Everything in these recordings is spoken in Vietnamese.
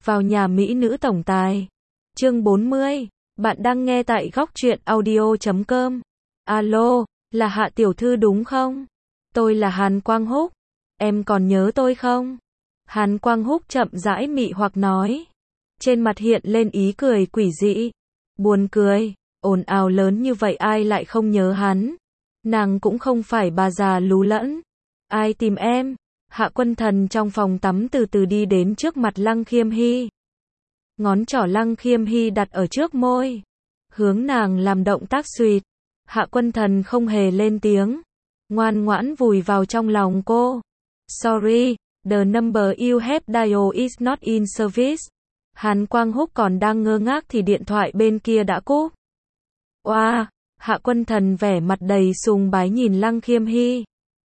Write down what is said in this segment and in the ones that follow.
vào nhà mỹ nữ tổng tài. Chương 40, bạn đang nghe tại góc truyện audio.com. Alo, là Hạ tiểu thư đúng không? Tôi là Hàn Quang Húc. Em còn nhớ tôi không? Hàn Quang Húc chậm rãi mị hoặc nói. Trên mặt hiện lên ý cười quỷ dị. Buồn cười, ồn ào lớn như vậy ai lại không nhớ hắn? Nàng cũng không phải bà già lú lẫn. Ai tìm em? Hạ Quân Thần trong phòng tắm từ từ đi đến trước mặt Lăng Khiêm Hy. Ngón trỏ Lăng Khiêm Hy đặt ở trước môi. Hướng nàng làm động tác suýt. Hạ Quân Thần không hề lên tiếng. Ngoan ngoãn vùi vào trong lòng cô. Sorry, the number you have dialed is not in service. Hàn Quang Húc còn đang ngơ ngác thì điện thoại bên kia đã cúp. Oa, Hạ Quân Thần vẻ mặt đầy sùng bái nhìn Lăng Khiêm Hy.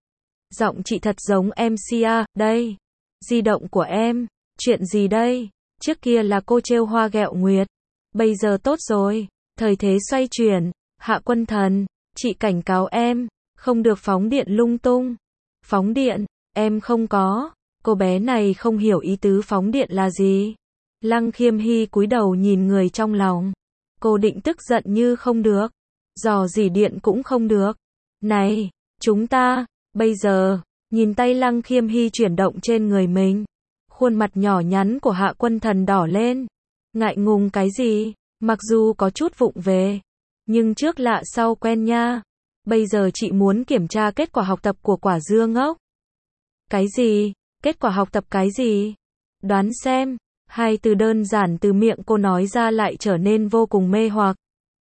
Giọng chị thật giống MC à, đây. Di động của em, chuyện gì đây? Trước kia là cô trêu hoa ghẹo nguyệt. Bây giờ tốt rồi, thời thế xoay chuyển. Hạ Quân Thần, chị cảnh cáo em, không được phóng điện lung tung. Phóng điện, em không có. Cô bé này không hiểu ý tứ phóng điện là gì. Lăng Khiêm Hy cúi đầu nhìn người trong lòng. Cô định tức giận như không được. Dò dỉ điện cũng không được. Này, chúng ta, bây giờ, nhìn tay Lăng Khiêm Hy chuyển động trên người mình. Khuôn mặt nhỏ nhắn của Hạ Quân Thần đỏ lên. Ngại ngùng cái gì, mặc dù có chút vụng về. Nhưng trước lạ sau quen nha. Bây giờ chị muốn kiểm tra kết quả học tập của quả dưa ngốc. Cái gì? Kết quả học tập cái gì? Đoán xem. Hai từ đơn giản từ miệng cô nói ra lại trở nên vô cùng mê hoặc.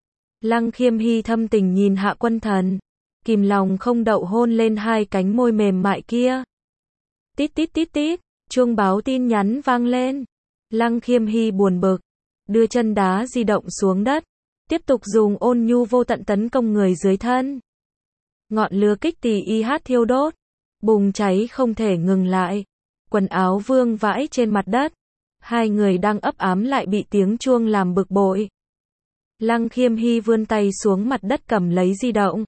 Lăng Khiêm Hy thâm tình nhìn Hạ Quân Thần. Kìm lòng không đậu hôn lên hai cánh môi mềm mại kia. Tít tít tít tít, chuông báo tin nhắn vang lên. Lăng Khiêm Hy buồn bực. Đưa chân đá di động xuống đất. Tiếp tục dùng ôn nhu vô tận tấn công người dưới thân. Ngọn lửa kích tỳ y hát thiêu đốt. Bùng cháy không thể ngừng lại. Quần áo vương vãi trên mặt đất. Hai người đang ấp ám lại bị tiếng chuông làm bực bội. Lăng Khiêm Hy vươn tay xuống mặt đất cầm lấy di động.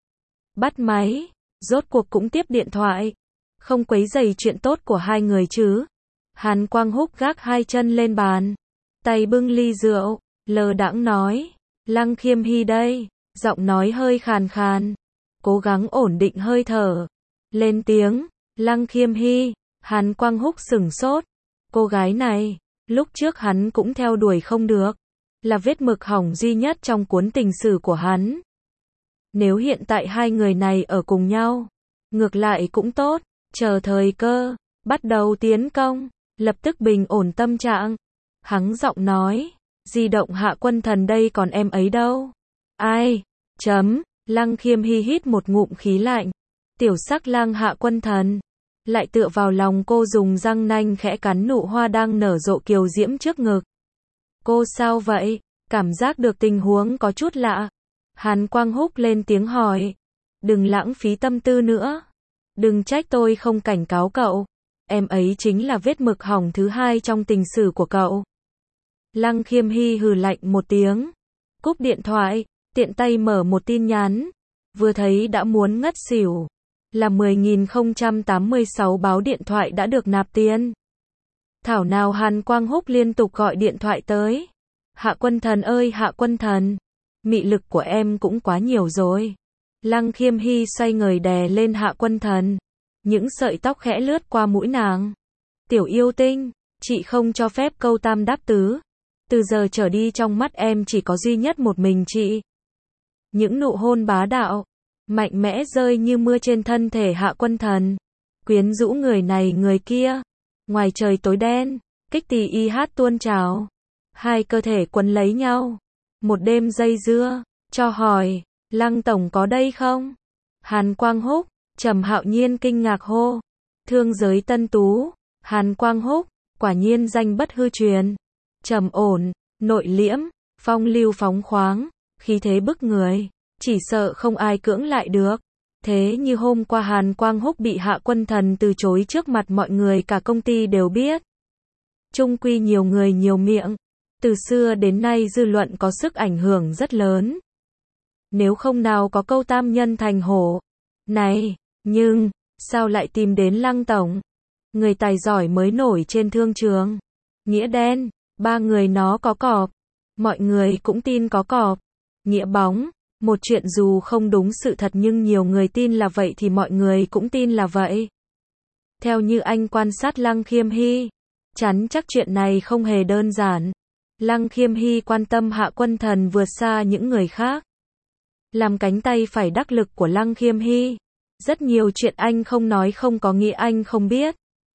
Bắt máy. Rốt cuộc cũng tiếp điện thoại. Không quấy rầy chuyện tốt của hai người chứ. Hàn Quang Húc gác hai chân lên bàn. Tay bưng ly rượu. Lờ đãng nói. Lăng Khiêm Hy đây. Giọng nói hơi khàn khàn. Cố gắng ổn định hơi thở. Lên tiếng. Lăng Khiêm Hy. Hàn Quang Húc sửng sốt. Cô gái này, lúc trước hắn cũng theo đuổi không được. Là vết mực hỏng duy nhất trong cuốn tình sử của hắn. Nếu hiện tại hai người này ở cùng nhau, ngược lại cũng tốt. Chờ thời cơ, bắt đầu tiến công, lập tức bình ổn tâm trạng. Hắng giọng nói, di động Hạ Quân Thần đây còn em ấy đâu. Ai? Lăng Khiêm Hy hít một ngụm khí lạnh. Tiểu sắc lang Hạ Quân Thần. Lại tựa vào lòng cô dùng răng nanh khẽ cắn nụ hoa đang nở rộ kiều diễm trước ngực. Cô sao vậy? Cảm giác được tình huống có chút lạ. Hàn Quang Húc lên tiếng hỏi. Đừng lãng phí tâm tư nữa. Đừng trách tôi không cảnh cáo cậu. Em ấy chính là vết mực hỏng thứ hai trong tình sử của cậu. Lăng Khiêm Hy hừ lạnh một tiếng. Cúp điện thoại, tiện tay mở một tin nhắn. Vừa thấy đã muốn ngất xỉu. Là 10.086 báo điện thoại đã được nạp tiền. Thảo nào Hàn Quang Húc liên tục gọi điện thoại tới. Hạ Quân Thần ơi Hạ Quân Thần. Mị lực của em cũng quá nhiều rồi. Lăng Khiêm Hy xoay người đè lên Hạ Quân Thần. Những sợi tóc khẽ lướt qua mũi nàng. Tiểu yêu tinh, chị không cho phép câu tam đáp tứ. Từ giờ trở đi trong mắt em chỉ có duy nhất một mình chị. Những nụ hôn bá đạo, mạnh mẽ rơi như mưa trên thân thể Hạ Quân Thần. Quyến rũ người này người kia. Ngoài trời tối đen, kích tỳ y hát tuôn trào. Hai cơ thể quấn lấy nhau. Một đêm dây dưa. Cho hỏi, Lăng Tổng có đây không? Hàn Quang Húc, Trầm Hạo Nhiên kinh ngạc hô. Thương giới tân tú. Hàn Quang Húc, quả nhiên danh bất hư truyền. Trầm ổn, nội liễm, phong lưu phóng khoáng, khí thế bức người. Chỉ sợ không ai cưỡng lại được. Thế như hôm qua Hàn Quang Húc bị Hạ Quân Thần từ chối trước mặt mọi người cả công ty đều biết. Chung quy nhiều người nhiều miệng. Từ xưa đến nay dư luận có sức ảnh hưởng rất lớn. Nếu không nào có câu tam nhân thành hổ. Này, nhưng, sao lại tìm đến Lăng Tổng? Người tài giỏi mới nổi trên thương trường. Nghĩa đen, ba người nó có cọp. Mọi người cũng tin có cọp. Nghĩa bóng, một chuyện dù không đúng sự thật nhưng nhiều người tin là vậy thì mọi người cũng tin là vậy. Theo như anh quan sát Lăng Khiêm Hy, chắn chắc chuyện này không hề đơn giản. Lăng Khiêm Hy quan tâm Hạ Quân Thần vượt xa những người khác. Làm cánh tay phải đắc lực của Lăng Khiêm Hy. Rất nhiều chuyện anh không nói không có nghĩa anh không biết.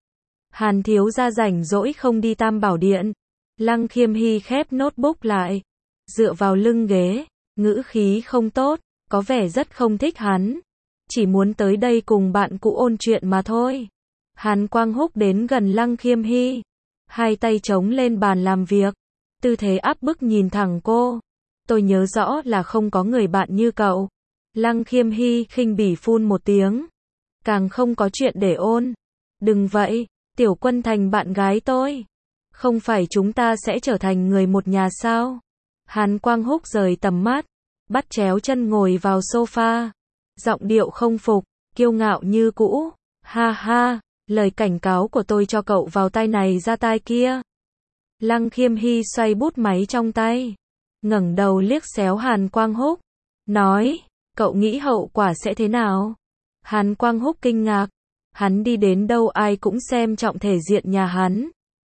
Hàn thiếu gia rảnh rỗi không đi Tam Bảo Điện. Lăng Khiêm Hy khép notebook lại. Dựa vào lưng ghế, ngữ khí không tốt, có vẻ rất không thích hắn. Chỉ muốn tới đây cùng bạn cũ ôn chuyện mà thôi. Hàn Quang Húc đến gần Lăng Khiêm Hy. Hai tay chống lên bàn làm việc. Tư thế áp bức nhìn thẳng cô. Tôi nhớ rõ là không có người bạn như cậu. Lăng Khiêm Hy khinh bỉ phun một tiếng. Càng không có chuyện để ôn. Đừng vậy, Tiểu Quân thành bạn gái tôi. Không phải chúng ta sẽ trở thành người một nhà sao? Hàn Quang Húc rời tầm mắt. Bắt chéo chân ngồi vào sofa. Giọng điệu không phục, kiêu ngạo như cũ. Ha ha, lời cảnh cáo của tôi cho cậu vào tai này ra tai kia. Lăng Khiêm Hy xoay bút máy trong tay. Ngẩng đầu liếc xéo Hàn Quang Húc. Nói, cậu nghĩ hậu quả sẽ thế nào? Hàn Quang Húc kinh ngạc. Hắn đi đến đâu ai cũng xem trọng thể diện nhà hắn.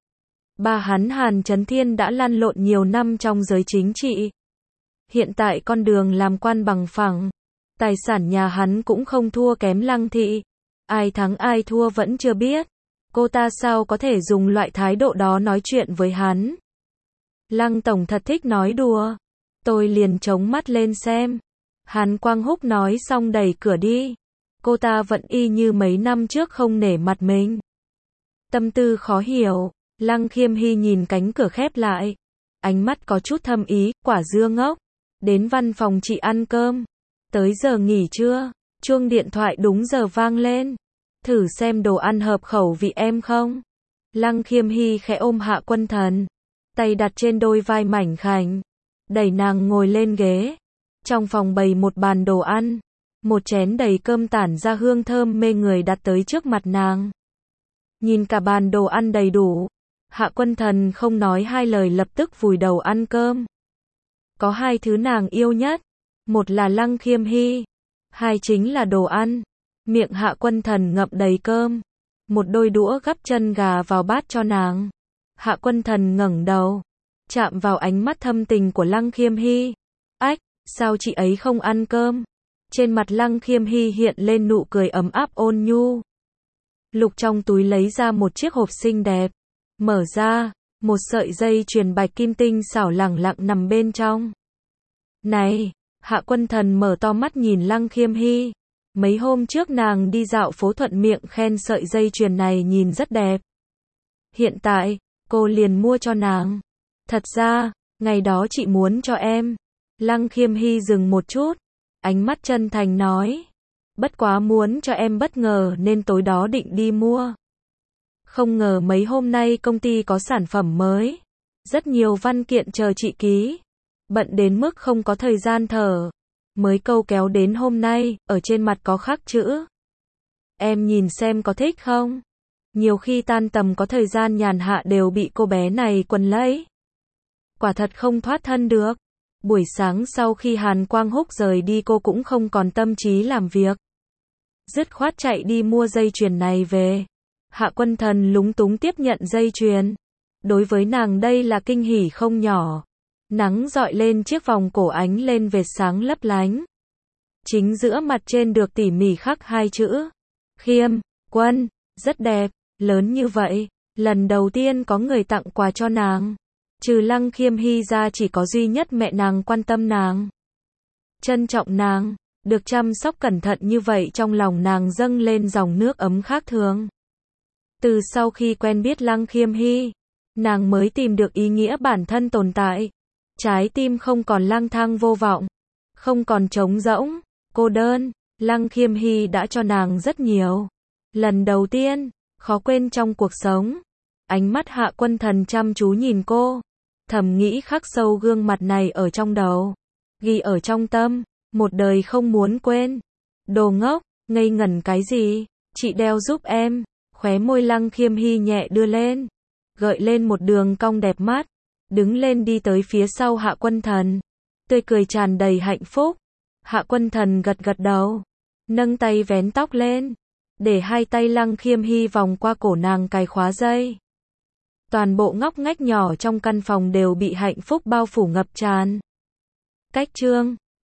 Ba hắn Hàn Chấn Thiên đã lăn lộn nhiều năm trong giới chính trị. Hiện tại con đường làm quan bằng phẳng. Tài sản nhà hắn cũng không thua kém Lăng thị. Ai thắng ai thua vẫn chưa biết. Cô ta sao có thể dùng loại thái độ đó nói chuyện với hắn? Lăng tổng thật thích nói đùa. Tôi liền chống mắt lên xem. Hàn Quang Húc nói xong đẩy cửa đi. Cô ta vẫn y như mấy năm trước không nể mặt mình. Tâm tư khó hiểu. Lăng Khiêm Hy nhìn cánh cửa khép lại. Ánh mắt có chút thâm ý, quả dưa ngốc. Đến văn phòng chị ăn cơm. Tới giờ nghỉ trưa. Chuông điện thoại đúng giờ vang lên. Thử xem đồ ăn hợp khẩu vị em không? Lăng Khiêm Hy khẽ ôm Hạ Quân Thần. Tay đặt trên đôi vai mảnh khảnh. Đẩy nàng ngồi lên ghế. Trong phòng bày một bàn đồ ăn. Một chén đầy cơm tản ra hương thơm mê người đặt tới trước mặt nàng. Nhìn cả bàn đồ ăn đầy đủ. Hạ Quân Thần không nói hai lời lập tức vùi đầu ăn cơm. Có hai thứ nàng yêu nhất. Một là Lăng Khiêm Hy. Hai chính là đồ ăn. Miệng Hạ Quân Thần ngậm đầy cơm. Một đôi đũa gắp chân gà vào bát cho nàng. Hạ Quân Thần ngẩng đầu. Chạm vào ánh mắt thâm tình của Lăng Khiêm Hy. Ách, sao chị ấy không ăn cơm? Trên mặt Lăng Khiêm Hy hiện lên nụ cười ấm áp ôn nhu. Lục trong túi lấy ra một chiếc hộp xinh đẹp. Mở ra, một sợi dây chuyền bạch kim tinh xảo lẳng lặng nằm bên trong. Này, Hạ Quân Thần mở to mắt nhìn Lăng Khiêm Hy. Mấy hôm trước nàng đi dạo phố thuận miệng khen sợi dây chuyền này nhìn rất đẹp. Hiện tại, cô liền mua cho nàng. Thật ra, ngày đó chị muốn cho em. Lăng Khiêm Hy dừng một chút. Ánh mắt chân thành nói. Bất quá muốn cho em bất ngờ nên tối đó định đi mua. Không ngờ mấy hôm nay công ty có sản phẩm mới. Rất nhiều văn kiện chờ chị ký. Bận đến mức không có thời gian thở. Mới câu kéo đến hôm nay, ở trên mặt có khắc chữ. Em nhìn xem có thích không? Nhiều khi tan tầm có thời gian nhàn hạ đều bị cô bé này quấn lấy. Quả thật không thoát thân được. Buổi sáng sau khi Hàn Quang Húc rời đi cô cũng không còn tâm trí làm việc. Dứt khoát chạy đi mua dây chuyền này về. Hạ Quân Thần lúng túng tiếp nhận dây chuyền. Đối với nàng đây là kinh hỉ không nhỏ. Nắng rọi lên chiếc vòng cổ ánh lên vệt sáng lấp lánh. Chính giữa mặt trên được tỉ mỉ khắc hai chữ. Khiêm, Quân, rất đẹp, lớn như vậy. Lần đầu tiên có người tặng quà cho nàng. Trừ Lăng Khiêm Hy ra chỉ có duy nhất mẹ nàng quan tâm nàng. Trân trọng nàng, được chăm sóc cẩn thận như vậy trong lòng nàng dâng lên dòng nước ấm khác thường. Từ sau khi quen biết Lăng Khiêm Hy, nàng mới tìm được ý nghĩa bản thân tồn tại. Trái tim không còn lang thang vô vọng, không còn trống rỗng, cô đơn. Lăng Khiêm Hy đã cho nàng rất nhiều. Lần đầu tiên, khó quên trong cuộc sống. Ánh mắt Hạ Quân Thần chăm chú nhìn cô, thầm nghĩ khắc sâu gương mặt này ở trong đầu, ghi ở trong tâm, một đời không muốn quên. Đồ ngốc, ngây ngẩn cái gì? Chị đeo giúp em. Khóe môi Lăng Khiêm Hy nhẹ đưa lên. gợi lên một đường cong đẹp mắt, đứng lên đi tới phía sau Hạ Quân Thần, tươi cười tràn đầy hạnh phúc. Hạ Quân Thần gật gật đầu, nâng tay vén tóc lên, để hai tay Lăng Khiêm Hy vòng qua cổ nàng cài khóa dây. Toàn bộ ngóc ngách nhỏ trong căn phòng đều bị hạnh phúc bao phủ ngập tràn. Cách chương